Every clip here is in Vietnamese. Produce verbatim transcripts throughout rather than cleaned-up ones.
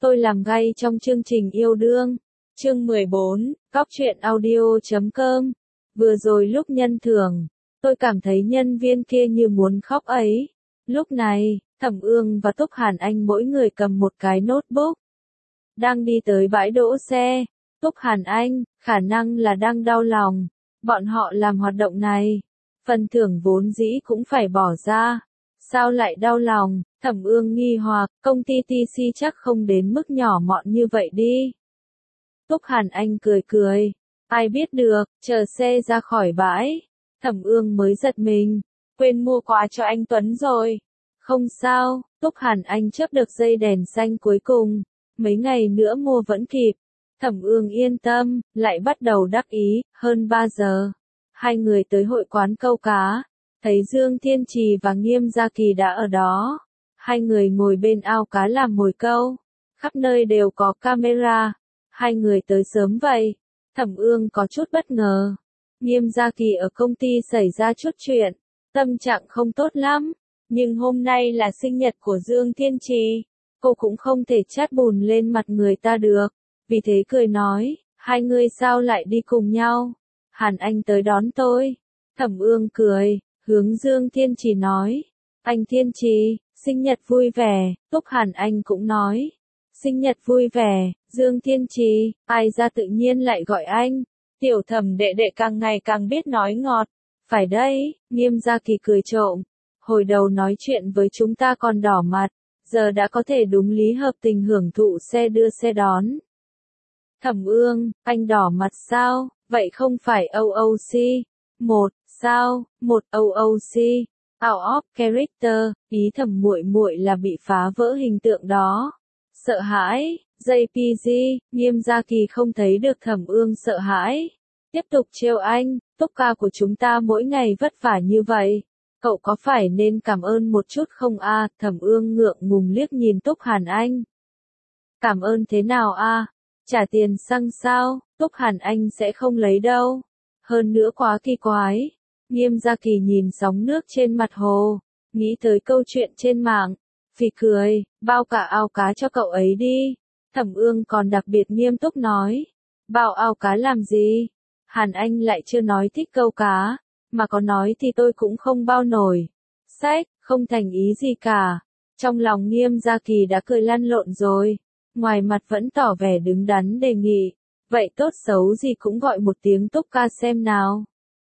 Tôi làm gay trong chương trình yêu đương. Chương mười bốn, Cóc truyện audio chấm com. Vừa rồi lúc nhân thưởng, tôi cảm thấy nhân viên kia như muốn khóc ấy. Lúc này, Thẩm Ương và Túc Hàn Anh mỗi người cầm một cái notebook. Đang đi tới bãi đỗ xe, Túc Hàn Anh, khả năng là đang đau lòng. Bọn họ làm hoạt động này, phần thưởng vốn dĩ cũng phải bỏ ra. Sao lại đau lòng? Thẩm Ương nghi hoặc, công ty tê xê chắc không đến mức nhỏ mọn như vậy đi. Túc Hàn Anh cười cười, ai biết được, chờ xe ra khỏi bãi. Thẩm Ương mới giật mình, quên mua quà cho anh Tuấn rồi. Không sao, Túc Hàn Anh chớp được dây đèn xanh cuối cùng, mấy ngày nữa mua vẫn kịp. Thẩm Ương yên tâm, lại bắt đầu đắc ý. Hơn ba giờ, hai người tới hội quán câu cá, thấy Dương Thiên Trì và Nghiêm Gia Kỳ đã ở đó. Hai người ngồi bên ao cá làm mồi câu, khắp nơi đều có camera. Hai người tới sớm vậy. Thẩm Ương có chút bất ngờ. Nghiêm Gia Kỳ ở công ty xảy ra chút chuyện, tâm trạng không tốt lắm. Nhưng hôm nay là sinh nhật của Dương Thiên Trì, cô cũng không thể chát bùn lên mặt người ta được. Vì thế cười nói, hai người sao lại đi cùng nhau? Hàn Anh tới đón tôi. Thẩm Ương cười, hướng Dương Thiên Trì nói, anh Thiên Trì, sinh nhật vui vẻ. Túc Hàn Anh cũng nói, sinh nhật vui vẻ. Dương Thiên Trì, ai ra tự nhiên lại gọi anh. Tiểu Thẩm đệ đệ càng ngày càng biết nói ngọt. Phải đấy, Nghiêm Gia Kỳ cười trộm. Hồi đầu nói chuyện với chúng ta còn đỏ mặt, giờ đã có thể đúng lý hợp tình hưởng thụ xe đưa xe đón. Thẩm Ương, anh đỏ mặt sao? Vậy không phải o o xê. Một, sao? Một o o xê. Out of character, ý Thẩm muội muội là bị phá vỡ hình tượng đó. Sợ hãi, jê pê giê, Nghiêm Gia Kỳ không thấy được Thẩm Ương sợ hãi. Tiếp tục trêu anh, Túc ca của chúng ta mỗi ngày vất vả như vậy. Cậu có phải nên cảm ơn một chút không a? À? Thẩm Ương ngượng ngùng liếc nhìn Túc Hàn Anh. Cảm ơn thế nào a? À? Trả tiền xăng sao? Túc Hàn Anh sẽ không lấy đâu. Hơn nữa quá kỳ quái. Nghiêm Gia Kỳ nhìn sóng nước trên mặt hồ, nghĩ tới câu chuyện trên mạng, phì cười, bao cả ao cá cho cậu ấy đi. Thẩm Ương còn đặc biệt nghiêm túc nói, bao ao cá làm gì? Hàn Anh lại chưa nói thích câu cá, mà có nói thì tôi cũng không bao nổi. Sách, không thành ý gì cả. Trong lòng Nghiêm Gia Kỳ đã cười lăn lộn rồi, ngoài mặt vẫn tỏ vẻ đứng đắn đề nghị, vậy tốt xấu gì cũng gọi một tiếng Túc ca xem nào.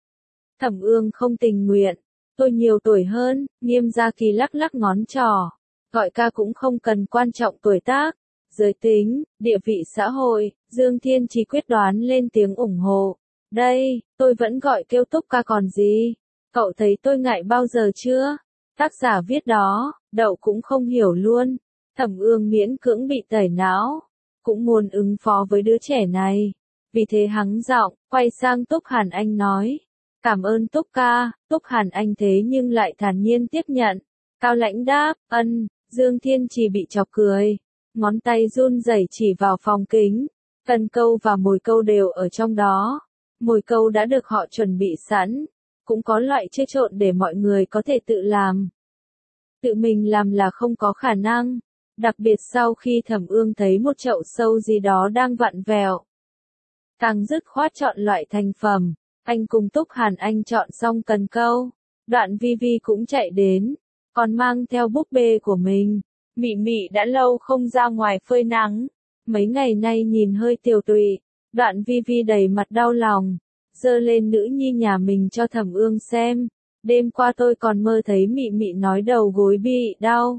Thẩm Ương không tình nguyện, tôi nhiều tuổi hơn. Nghiêm Gia Kỳ lắc lắc ngón trỏ, gọi ca cũng không cần quan trọng tuổi tác, giới tính, địa vị xã hội. Dương Thiên Trì quyết đoán lên tiếng ủng hộ, đây, tôi vẫn gọi kêu Túc ca còn gì, cậu thấy tôi ngại bao giờ chưa? Tác giả viết đó, đậu cũng không hiểu luôn. Thẩm Ương miễn cưỡng bị tẩy não, cũng muốn ứng phó với đứa trẻ này, vì thế hắng giọng, quay sang Túc Hàn Anh nói, cảm ơn Túc ca. Túc Hàn Anh thế nhưng lại thản nhiên tiếp nhận. Cao lãnh đáp, ân. Dương Thiên Trì bị chọc cười, ngón tay run rẩy chỉ vào phòng kính, cần câu và mồi câu đều ở trong đó. Mồi câu đã được họ chuẩn bị sẵn, cũng có loại chưa trộn để mọi người có thể tự làm. Tự mình làm là không có khả năng, đặc biệt sau khi Thẩm Ương thấy một chậu sâu gì đó đang vặn vẹo. Càng dứt khoát chọn loại thành phẩm, anh cùng Túc Hàn Anh chọn xong cần câu, Đoạn Vi Vi cũng chạy đến, còn mang theo búp bê của mình. Mị Mị đã lâu không ra ngoài phơi nắng, mấy ngày nay nhìn hơi tiều tụy. Đoạn Vi Vi đầy mặt đau lòng, giơ lên nữ nhi nhà mình cho Thẩm Ương xem. Đêm qua tôi còn mơ thấy Mị Mị nói đầu gối bị đau.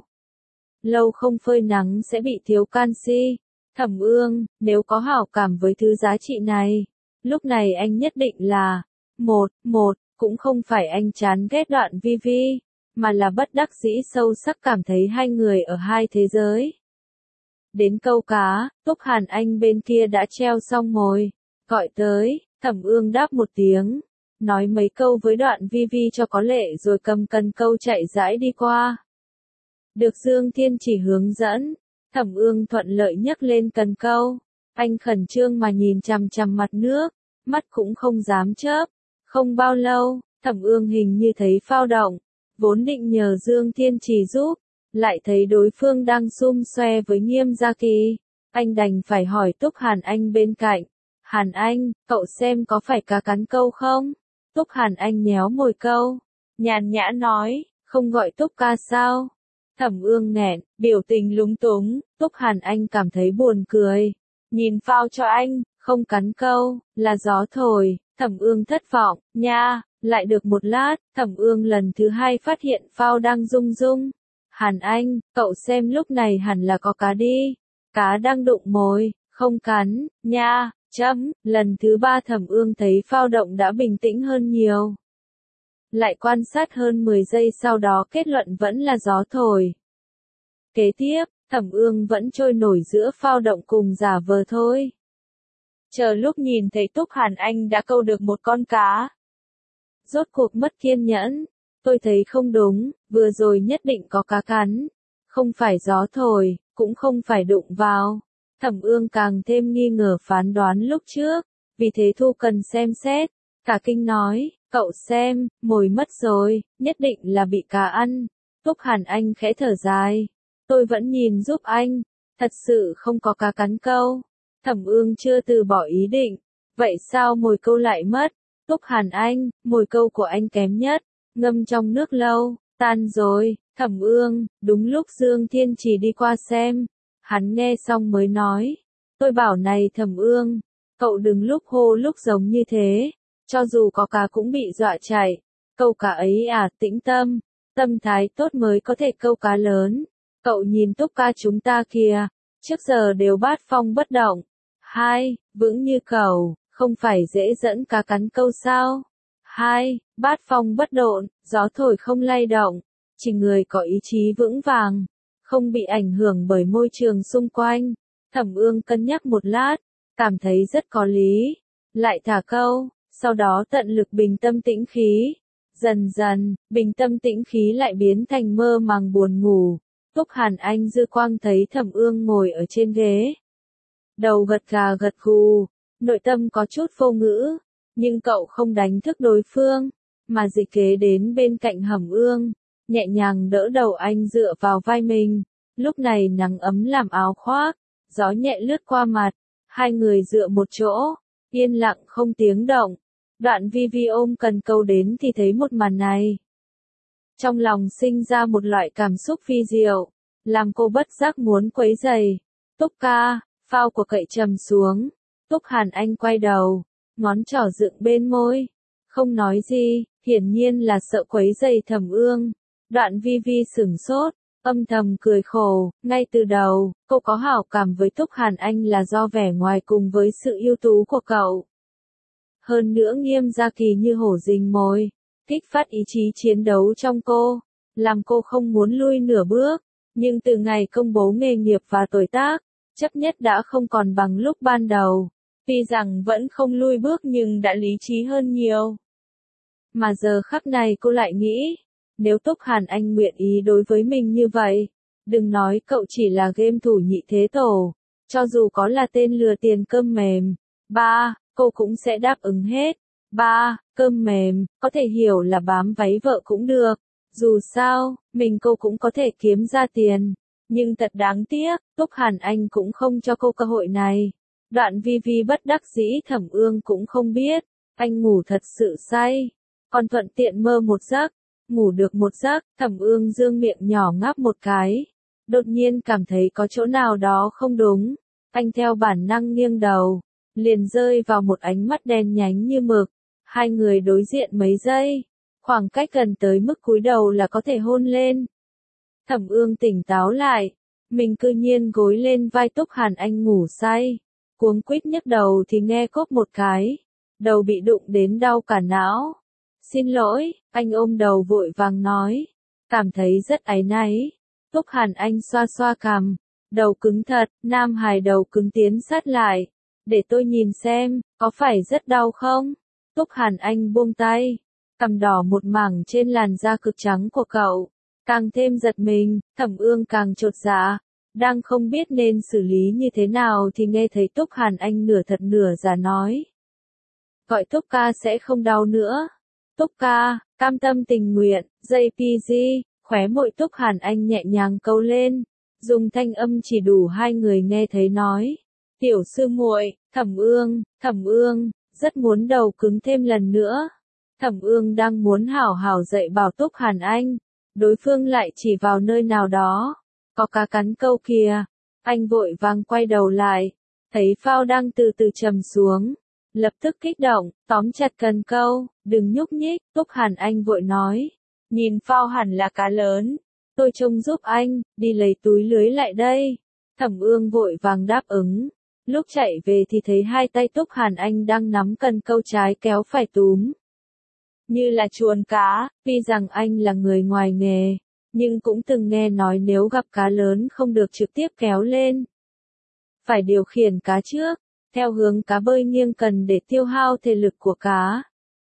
Lâu không phơi nắng sẽ bị thiếu canxi. Thẩm Ương, nếu có hảo cảm với thứ giá trị này, lúc này anh nhất định là một, một, cũng không phải anh chán ghét Đoạn Vi Vi, mà là bất đắc dĩ sâu sắc cảm thấy hai người ở hai thế giới. Đến câu cá, Túc Hàn Anh bên kia đã treo xong mồi, gọi tới. Thẩm Ương đáp một tiếng, nói mấy câu với Đoạn Vi Vi cho có lệ rồi cầm cần câu chạy rãi đi qua. Được Dương Thiên Trì hướng dẫn, Thẩm Ương thuận lợi nhấc lên cần câu. Anh khẩn trương mà nhìn chằm chằm mặt nước, mắt cũng không dám chớp. Không bao lâu, Thẩm Ương hình như thấy phao động, vốn định nhờ Dương Thiên Trì giúp, lại thấy đối phương đang xum xoe với Nghiêm Gia Kỳ. anh đành phải hỏi Túc Hàn Anh bên cạnh. Hàn Anh, cậu xem có phải cá cắn câu không? Túc Hàn Anh nhéo môi câu, nhàn nhã nói, không gọi Túc ca sao? Thẩm Ương nghẹn, biểu tình lúng túng, Túc Hàn Anh cảm thấy buồn cười. Nhìn phao cho anh, không cắn câu, là gió thổi, Thẩm Ương thất vọng, nha, lại được một lát, Thẩm Ương lần thứ hai phát hiện phao đang rung rung. Hàn Anh, cậu xem lúc này hẳn là có cá đi. Cá đang đụng mồi, không cắn, nha, chấm, lần thứ ba Thẩm Ương thấy phao động đã bình tĩnh hơn nhiều. Lại quan sát hơn mười giây sau đó kết luận vẫn là gió thổi. Kế tiếp, Thẩm Ương vẫn trôi nổi giữa phao động cùng giả vờ thôi. Chờ lúc nhìn thấy Túc Hàn Anh đã câu được một con cá. Rốt cuộc mất kiên nhẫn, tôi thấy không đúng, vừa rồi nhất định có cá cắn. Không phải gió thổi, cũng không phải đụng vào. Thẩm Ương càng thêm nghi ngờ phán đoán lúc trước, vì thế Thu Cần xem xét. Cả kinh nói, cậu xem, mồi mất rồi, nhất định là bị cá ăn. Túc Hàn Anh khẽ thở dài. Tôi vẫn nhìn giúp anh, thật sự không có cá cắn câu. Thẩm Ương chưa từ bỏ ý định. Vậy sao mồi câu lại mất? Túc Hàn Anh, mồi câu của anh kém nhất, ngâm trong nước lâu, tan rồi. Thẩm Ương, đúng lúc Dương Thiên Trì đi qua xem. Hắn nghe xong mới nói. Tôi bảo này Thẩm Ương, cậu đừng lúc hô lúc giống như thế. Cho dù có cá cũng bị dọa chạy. Câu cá ấy à, tĩnh tâm. Tâm thái tốt mới có thể câu cá lớn. Cậu nhìn Túc ca chúng ta kìa. Trước giờ đều bát phong bất động. Hai, vững như cầu, không phải dễ dẫn cá cắn câu sao? Hai, bát phong bất độn, gió thổi không lay động. Chỉ người có ý chí vững vàng, không bị ảnh hưởng bởi môi trường xung quanh. Thẩm Ương cân nhắc một lát, cảm thấy rất có lý. Lại thả câu, sau đó tận lực bình tâm tĩnh khí. Dần dần, bình tâm tĩnh khí lại biến thành mơ màng buồn ngủ. Túc Hàn Anh dư quang thấy Thẩm Ương ngồi ở trên ghế. Đầu gật gà gật gù, nội tâm có chút vô ngữ, nhưng cậu không đánh thức đối phương, mà dịch kế đến bên cạnh Thẩm Ương, nhẹ nhàng đỡ đầu anh dựa vào vai mình. Lúc này nắng ấm làm áo khoác, gió nhẹ lướt qua mặt, hai người dựa một chỗ, yên lặng không tiếng động. Đoạn Vi Vi ôm cần câu đến thì thấy một màn này. Trong lòng sinh ra một loại cảm xúc phi diệu, làm cô bất giác muốn quấy giày. Túc ca, phao của cậy trầm xuống. Túc Hàn Anh quay đầu, ngón trỏ dựng bên môi. Không nói gì, hiển nhiên là sợ quấy giày Thẩm Ương. Đoạn Vi Vi sửng sốt, âm thầm cười khổ. Ngay từ đầu, cô có hảo cảm với Túc Hàn Anh là do vẻ ngoài cùng với sự ưu tú của cậu. Hơn nữa Nghiêm Gia Kỳ như hổ rình mồi, kích phát ý chí chiến đấu trong cô, làm cô không muốn lui nửa bước. Nhưng từ ngày công bố nghề nghiệp và tuổi tác, chấp nhất đã không còn bằng lúc ban đầu. Tuy rằng vẫn không lui bước nhưng đã lý trí hơn nhiều. Mà giờ khắc này cô lại nghĩ, nếu Túc Hàn Anh nguyện ý đối với mình như vậy, đừng nói cậu chỉ là game thủ nhị thế tổ, cho dù có là tên lừa tiền cơm mềm, ba, cô cũng sẽ đáp ứng hết. Ba, cơm mềm, có thể hiểu là bám váy vợ cũng được. Dù sao, mình cô cũng có thể kiếm ra tiền. Nhưng thật đáng tiếc, Túc Hàn Anh cũng không cho cô cơ hội này. Đoạn Vi Vi bất đắc dĩ Thẩm Ương cũng không biết. Anh ngủ thật sự say. Còn thuận tiện mơ một giấc. Ngủ được một giấc, Thẩm Ương dương miệng nhỏ ngáp một cái. Đột nhiên cảm thấy có chỗ nào đó không đúng. Anh theo bản năng nghiêng đầu. Liền rơi vào một ánh mắt đen nhánh như mực. Hai người đối diện mấy giây. Khoảng cách gần tới mức cúi đầu là có thể hôn lên. Thẩm Ương tỉnh táo lại. Mình cư nhiên gối lên vai Túc Hàn Anh ngủ say. Cuống quýt nhấc đầu thì nghe cốp một cái. Đầu bị đụng đến đau cả não. Xin lỗi, anh ôm đầu vội vàng nói. Cảm thấy rất áy náy. Túc Hàn Anh xoa xoa cằm. Đầu cứng thật, nam hài đầu cứng tiến sát lại. Để tôi nhìn xem, có phải rất đau không? Túc Hàn Anh buông tay. Cằm đỏ một mảng trên làn da cực trắng của cậu. Càng thêm giật mình, Thẩm Ương càng chột dạ. Đang không biết nên xử lý như thế nào thì nghe thấy Túc Hàn Anh nửa thật nửa giả nói. Gọi Túc ca sẽ không đau nữa. Túc ca, cam tâm tình nguyện, gi pi gi, khóe môi Túc Hàn Anh nhẹ nhàng câu lên. dùng thanh âm chỉ đủ hai người nghe thấy nói. Tiểu sư muội, Thẩm Ương, Thẩm Ương, rất muốn đầu cứng thêm lần nữa. Thẩm Ương đang muốn hảo hảo dạy bảo Túc Hàn Anh, đối phương lại chỉ vào nơi nào đó. Có cá cắn câu kìa. Anh vội vàng quay đầu lại, thấy phao đang từ từ trầm xuống. Lập tức kích động, tóm chặt cần câu, đừng nhúc nhích, Túc Hàn Anh vội nói. Nhìn phao hẳn là cá lớn, tôi trông giúp anh, đi lấy túi lưới lại đây. Thẩm Ương vội vàng đáp ứng. Lúc chạy về thì thấy hai tay Túc Hàn Anh đang nắm cần câu trái kéo phải túm. Như là chuồn cá, tuy rằng anh là người ngoài nghề, nhưng cũng từng nghe nói nếu gặp cá lớn không được trực tiếp kéo lên. Phải điều khiển cá trước, theo hướng cá bơi nghiêng cần để tiêu hao thể lực của cá.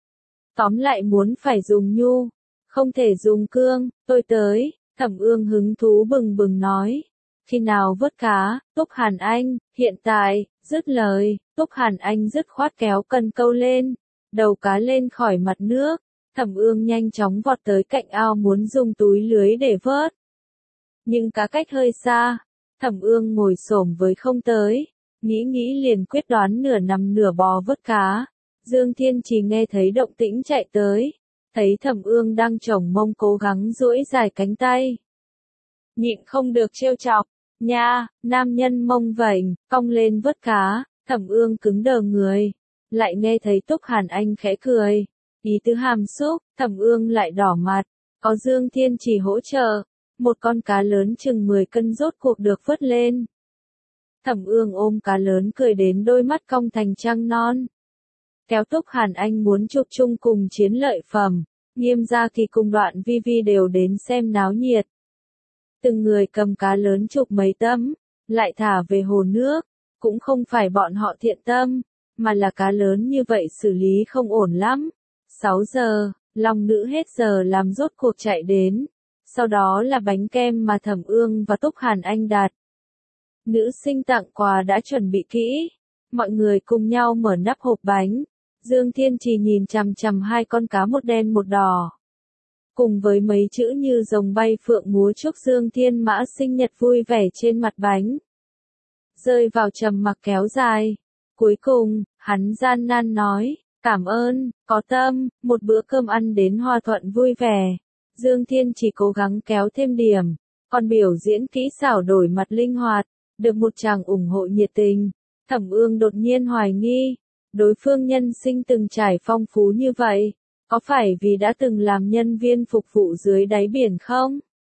Tóm lại muốn phải dùng nhu, không thể dùng cương, tôi tới, Thẩm Ương hứng thú bừng bừng nói. Khi nào vớt cá, Túc Hàn Anh, hiện tại, dứt lời, Túc Hàn Anh dứt khoát kéo cần câu lên, đầu cá lên khỏi mặt nước, Thẩm Ương nhanh chóng vọt tới cạnh ao muốn dùng túi lưới để vớt. Nhưng cá cách hơi xa, Thẩm Ương ngồi xổm với không tới, nghĩ nghĩ liền quyết đoán nửa nằm nửa bò vớt cá. Dương Thiên Trì nghe thấy động tĩnh chạy tới, thấy Thẩm Ương đang chổng mông cố gắng duỗi dài cánh tay. Nhịn không được trêu chọc, nha, nam nhân mông vảnh, cong lên vớt cá, Thẩm Ương cứng đờ người, lại nghe thấy Túc Hàn Anh khẽ cười, ý tứ hàm xúc, Thẩm Ương lại đỏ mặt, có Dương Thiên Trì hỗ trợ, một con cá lớn chừng mười cân rốt cuộc được vớt lên. Thẩm Ương ôm cá lớn cười đến đôi mắt cong thành trăng non. Kéo Túc Hàn Anh muốn chụp chung cùng chiến lợi phẩm, Nghiêm gia thì cùng Đoạn Vi Vi đều đến xem náo nhiệt. Từng người cầm cá lớn chụp mấy tấm, lại thả về hồ nước, cũng không phải bọn họ thiện tâm, mà là cá lớn như vậy xử lý không ổn lắm. sáu giờ, Long Nữ hết giờ làm rốt cuộc chạy đến, sau đó là bánh kem mà Thẩm Ương và Túc Hàn Anh đặt. Nữ sinh tặng quà đã chuẩn bị kỹ, mọi người cùng nhau mở nắp hộp bánh. Dương Thiên Trì nhìn chằm chằm hai con cá một đen một đỏ. Cùng với mấy chữ như rồng bay phượng múa chúc Dương Thiên Mã sinh nhật vui vẻ trên mặt bánh. Rơi vào trầm mặc kéo dài. Cuối cùng, hắn gian nan nói, cảm ơn, có tâm, một bữa cơm ăn đến hòa thuận vui vẻ. Dương Thiên chỉ cố gắng kéo thêm điểm, còn biểu diễn kỹ xảo đổi mặt linh hoạt, được một chàng ủng hộ nhiệt tình. Thẩm Ương đột nhiên hoài nghi, đối phương nhân sinh từng trải phong phú như vậy, có phải vì đã từng làm nhân viên phục vụ dưới đáy biển không?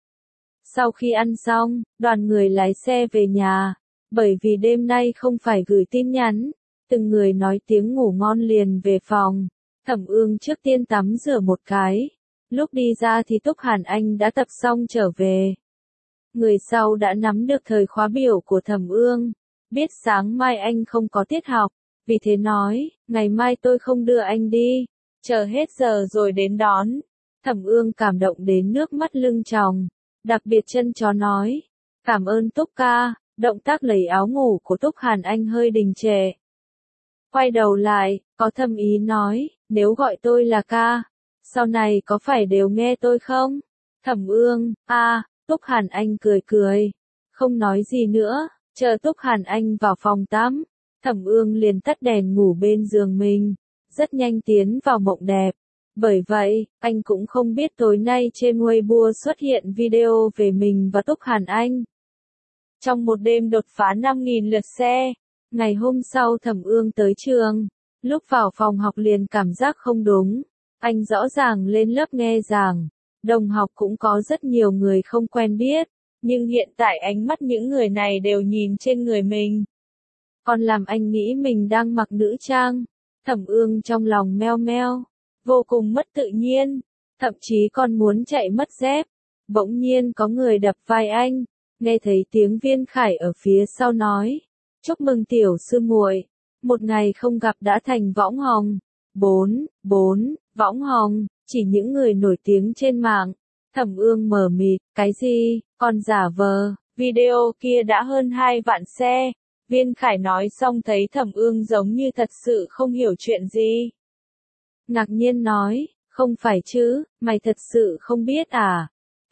Sau khi ăn xong, đoàn người lái xe về nhà, bởi vì đêm nay không phải gửi tin nhắn, từng người nói tiếng ngủ ngon liền về phòng. Thẩm Ương trước tiên tắm rửa một cái, lúc đi ra thì Túc Hàn Anh đã tập xong trở về. Người sau đã nắm được thời khóa biểu của Thẩm Ương, biết sáng mai anh không có tiết học, vì thế nói, ngày mai tôi không đưa anh đi, chờ hết giờ rồi đến đón. Thẩm Ương cảm động đến nước mắt lưng tròng, đặc biệt chân chó nói, cảm ơn Túc ca. Động tác lấy áo ngủ của Túc Hàn Anh hơi đình trệ. Quay đầu lại, có thâm ý nói, nếu gọi tôi là ca, sau này có phải đều nghe tôi không? Thẩm Ương, a, à, Túc Hàn Anh cười cười, không nói gì nữa, chờ Túc Hàn Anh vào phòng tắm, Thẩm Ương liền tắt đèn ngủ bên giường mình, rất nhanh tiến vào mộng đẹp. Bởi vậy, anh cũng không biết tối nay trên Weibo xuất hiện video về mình và Túc Hàn Anh. Trong một đêm đột phá năm nghìn lượt xe, ngày hôm sau Thẩm Ương tới trường, lúc vào phòng học liền cảm giác không đúng, anh rõ ràng lên lớp nghe giảng, đồng học cũng có rất nhiều người không quen biết, nhưng hiện tại ánh mắt những người này đều nhìn trên người mình. Còn làm anh nghĩ mình đang mặc nữ trang, Thẩm Ương trong lòng meo meo, vô cùng mất tự nhiên, thậm chí còn muốn chạy mất dép. Bỗng nhiên có người đập vai anh. Nghe thấy tiếng Viên Khải ở phía sau nói, chúc mừng tiểu sư muội, một ngày không gặp đã thành võng hồng. Bốn, bốn, võng hồng, chỉ những người nổi tiếng trên mạng. Thẩm Ương mờ mịt, cái gì, còn giả vờ, video kia đã hơn hai vạn xe. Viên Khải nói xong thấy Thẩm Ương giống như thật sự không hiểu chuyện gì. Ngạc nhiên nói, không phải chứ, mày thật sự không biết à?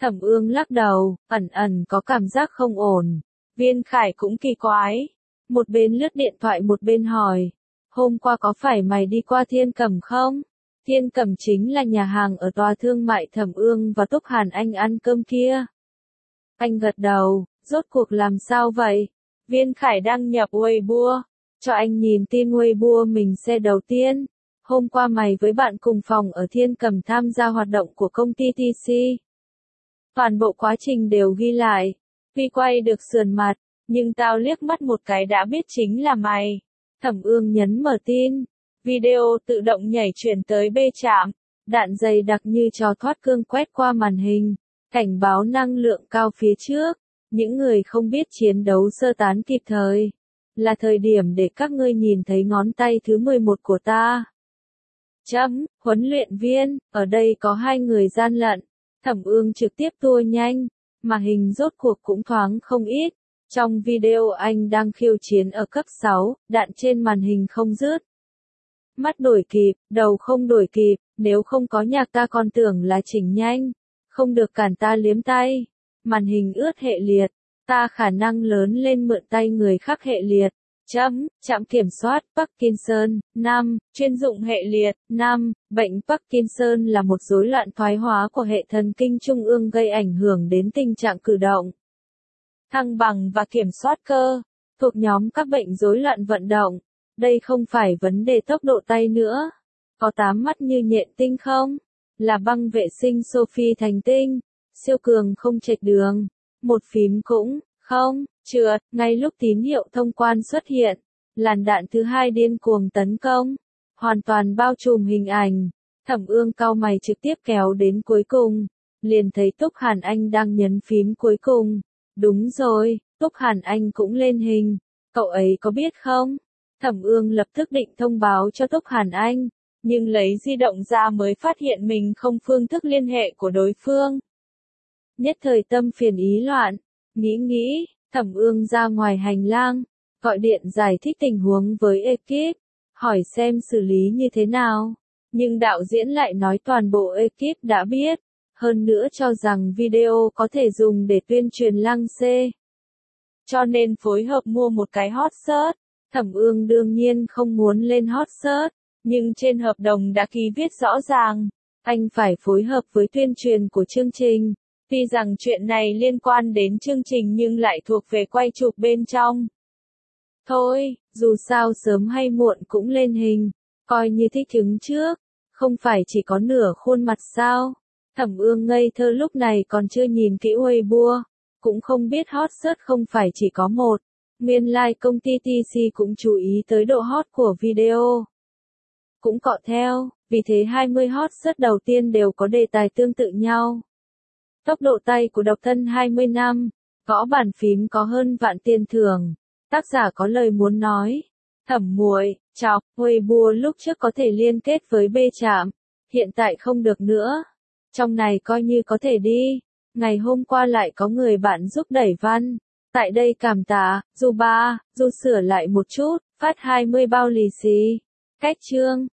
Thẩm Ương lắc đầu, ẩn ẩn có cảm giác không ổn. Viên Khải cũng kỳ quái. Một bên lướt điện thoại một bên hỏi. Hôm qua có phải mày đi qua Thiên Cẩm không? Thiên Cẩm chính là nhà hàng ở tòa thương mại Thẩm Ương và Túc Hàn Anh ăn cơm kia. Anh gật đầu, rốt cuộc làm sao vậy? Viên Khải đăng nhập Weibo, cho anh nhìn tin Weibo mình xe đầu tiên. Hôm qua mày với bạn cùng phòng ở Thiên Cẩm tham gia hoạt động của công ty tê xê. Toàn bộ quá trình đều ghi lại. Vi quay được sườn mặt, nhưng tao liếc mắt một cái đã biết chính là mày. Thẩm Ương nhấn mở tin. Video tự động nhảy chuyển tới bê trạm. Đạn dày đặc như trò thoát cương quét qua màn hình. Cảnh báo năng lượng cao phía trước. Những người không biết chiến đấu sơ tán kịp thời. Là thời điểm để các ngươi nhìn thấy ngón tay thứ mười một của ta. Chấm, huấn luyện viên, ở đây có hai người gian lận. Thẩm Ương trực tiếp tua nhanh, mà hình rốt cuộc cũng thoáng không ít. Trong video anh đang khiêu chiến ở cấp sáu, đạn trên màn hình không dứt. Mắt đổi kịp, đầu không đổi kịp, nếu không có nhạc ta còn tưởng là chỉnh nhanh. Không được cản ta liếm tay. Màn hình ướt hệ liệt, ta khả năng lớn lên mượn tay người khác hệ liệt. Chấm, trạm kiểm soát Parkinson, năm, chuyên dụng hệ liệt, năm, bệnh Parkinson là một rối loạn thoái hóa của hệ thần kinh trung ương gây ảnh hưởng đến tình trạng cử động, thăng bằng và kiểm soát cơ, thuộc nhóm các bệnh rối loạn vận động. Đây không phải vấn đề tốc độ tay nữa. Có tám mắt như nhện tinh không? Là băng vệ sinh Sophie thành tinh, siêu cường không chệch đường. Một phím cũng, không, trượt, ngay lúc tín hiệu thông quan xuất hiện. Làn đạn thứ hai điên cuồng tấn công, hoàn toàn bao trùm hình ảnh. Thẩm Ương cau mày trực tiếp kéo đến cuối cùng. Liền thấy Túc Hàn Anh đang nhấn phím cuối cùng. Đúng rồi, Túc Hàn Anh cũng lên hình. Cậu ấy có biết không? Thẩm Ương lập tức định thông báo cho Túc Hàn Anh. Nhưng lấy di động ra mới phát hiện mình không phương thức liên hệ của đối phương. Nhất thời tâm phiền ý loạn. Nghĩ nghĩ, Thẩm Ương ra ngoài hành lang. Gọi điện giải thích tình huống với ekip. Hỏi xem xử lý như thế nào. Nhưng đạo diễn lại nói toàn bộ ekip đã biết. Hơn nữa cho rằng video có thể dùng để tuyên truyền lăng xê. Cho nên phối hợp mua một cái hot search. Thẩm Ương đương nhiên không muốn lên hot search. Nhưng trên hợp đồng đã ký viết rõ ràng. Anh phải phối hợp với tuyên truyền của chương trình. Tuy rằng chuyện này liên quan đến chương trình nhưng lại thuộc về quay chụp bên trong. Thôi, dù sao sớm hay muộn cũng lên hình. Coi như thích ứng trước. Không phải chỉ có nửa khuôn mặt sao. Thẩm Ương ngây thơ lúc này còn chưa nhìn kỹ Weibo. Cũng không biết hot search không phải chỉ có một. Nguyên lai công ty tê xê cũng chú ý tới độ hot của video. Cũng cọ theo, vì thế hai mươi hot search đầu tiên đều có đề tài tương tự nhau. Tốc độ tay của độc thân hai mươi năm, gõ bàn phím có hơn vạn tiền thưởng. Tác giả có lời muốn nói. Thẩm muội, chọc, Weibo lúc trước có thể liên kết với B trạm, hiện tại không được nữa. Trong này coi như có thể đi. Ngày hôm qua lại có người bạn giúp đẩy văn. Tại đây cảm tạ, dù ba, dù sửa lại một chút, phát hai mươi bao lì xì. Cách chương.